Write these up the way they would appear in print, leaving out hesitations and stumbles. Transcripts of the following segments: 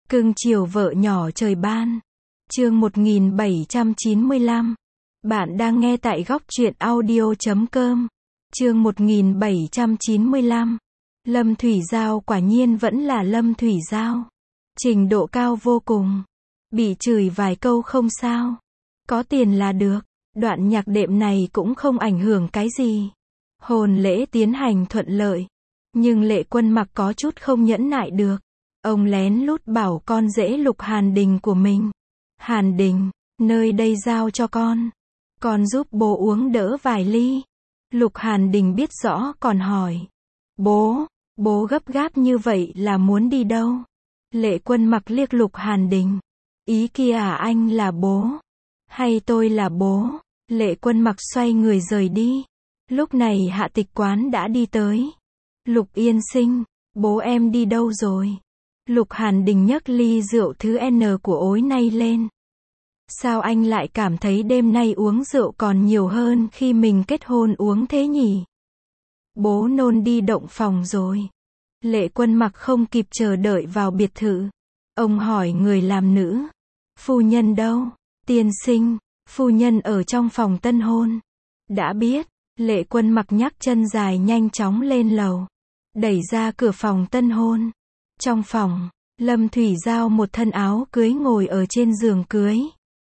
Cưng chiều vợ nhỏ trời ban. Chương 1795. Bạn đang nghe tại góc truyện audio.com. Chương 1795. Lâm Thủy Giao quả nhiên vẫn là Lâm Thủy Giao. Trình độ cao vô cùng. Bị chửi vài câu không sao. Có tiền là được. Đoạn nhạc đệm này cũng không ảnh hưởng cái gì. Hôn lễ tiến hành thuận lợi. Nhưng Lệ Quân Mặc có chút không nhẫn nại được. Ông lén lút bảo con rể Lục Hàn Đình của mình. Hàn Đình, nơi đây giao cho con. Con giúp bố uống đỡ vài ly. Lục Hàn Đình biết rõ còn hỏi. Bố gấp gáp như vậy là muốn đi đâu? Lệ Quân Mặc liếc Lục Hàn Đình. Ý kia à, anh là bố? Hay tôi là bố? Lệ Quân Mặc xoay người rời đi. Lúc này Hạ Tịch Quán đã đi tới. Lục Yên Sinh, bố em đi đâu rồi? Lục Hàn Đình nhấc ly rượu thứ N của ối nay lên. Sao anh lại cảm thấy đêm nay uống rượu còn nhiều hơn khi mình kết hôn uống thế nhỉ? Bố nôn đi động phòng rồi. Lệ Quân Mặc không kịp chờ đợi vào biệt thự. Ông hỏi người làm nữ. Phu nhân đâu? Tiên sinh, phu nhân ở trong phòng tân hôn. Đã biết. Lệ Quân Mặc nhắc chân dài nhanh chóng lên lầu. Đẩy ra cửa phòng tân hôn. Trong phòng, Lâm Thủy Giao một thân áo cưới ngồi ở trên giường cưới.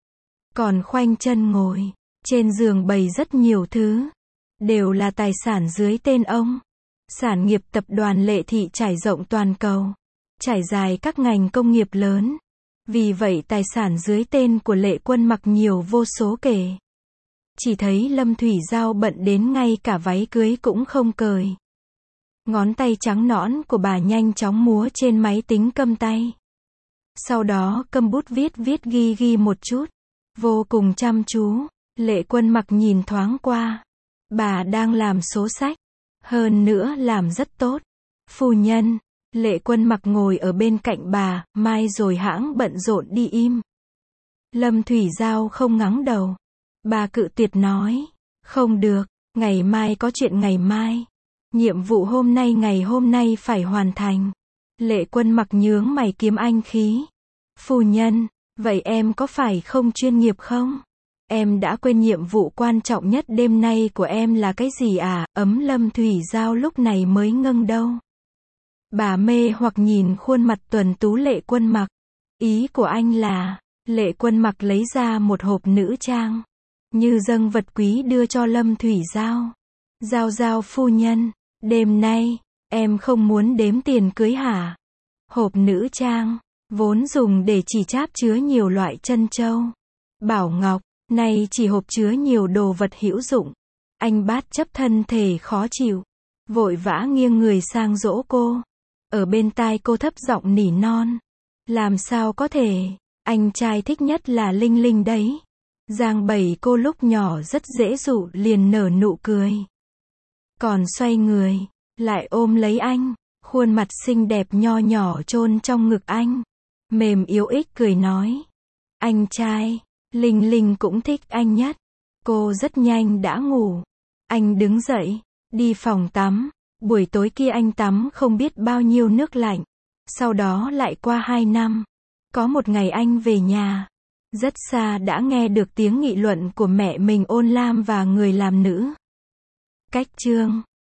Còn khoanh chân ngồi. Trên giường bày rất nhiều thứ. Đều là tài sản dưới tên ông. Sản nghiệp tập đoàn Lệ Thị trải rộng toàn cầu. Trải dài các ngành công nghiệp lớn. Vì vậy tài sản dưới tên của Lệ Quân Mặc nhiều vô số kể. Chỉ thấy Lâm Thủy Giao bận đến ngay cả váy cưới cũng không cởi. Ngón tay trắng nõn của bà nhanh chóng múa trên máy tính cầm tay. Sau đó cầm bút viết ghi một chút. Vô cùng chăm chú. Lệ Quân Mặc nhìn thoáng qua. Bà đang làm số sách. Hơn nữa làm rất tốt. Phu nhân. Lệ Quân Mặc ngồi ở bên cạnh bà, mai rồi hãng bận rộn đi im. Lâm Thủy Giao không ngắng đầu. Bà cự tuyệt nói. Không được, ngày mai có chuyện ngày mai. Nhiệm vụ ngày hôm nay phải hoàn thành. Lệ Quân Mặc nhướng mày kiếm anh khí. Phu nhân, vậy em có phải không chuyên nghiệp không? Em đã quên nhiệm vụ quan trọng nhất đêm nay của em là cái gì à? Lâm Thủy Giao lúc này mới ngâng đâu. Bà mê hoặc nhìn khuôn mặt tuấn tú Lệ Quân Mặc. Ý của anh là, Lệ Quân Mặc lấy ra một hộp nữ trang. Như dâng vật quý đưa cho Lâm Thủy Giao. Giao phu nhân, đêm nay, em không muốn đếm tiền cưới hả? Hộp nữ trang, vốn dùng để chỉ cháp chứa nhiều loại trân châu, bảo ngọc, nay chỉ hộp chứa nhiều đồ vật hữu dụng. Anh Bát chấp thân thể khó chịu, vội vã nghiêng người sang dỗ cô. Ở bên tai cô thấp giọng nỉ non. Làm sao có thể, anh trai thích nhất là Linh Linh đấy. Giang Bảy cô lúc nhỏ rất dễ dụ liền nở nụ cười. Còn xoay người, lại ôm lấy anh, khuôn mặt xinh đẹp nho nhỏ chôn trong ngực anh. Mềm yếu ích cười nói. Anh trai, Linh Linh cũng thích anh nhất. Cô rất nhanh đã ngủ. Anh đứng dậy, đi phòng tắm. Buổi tối kia anh tắm không biết bao nhiêu nước lạnh. Sau đó lại qua 2 năm. Có một ngày anh về nhà. Rất xa đã nghe được tiếng nghị luận của mẹ mình Ôn Lam và người làm nữ. Cách chương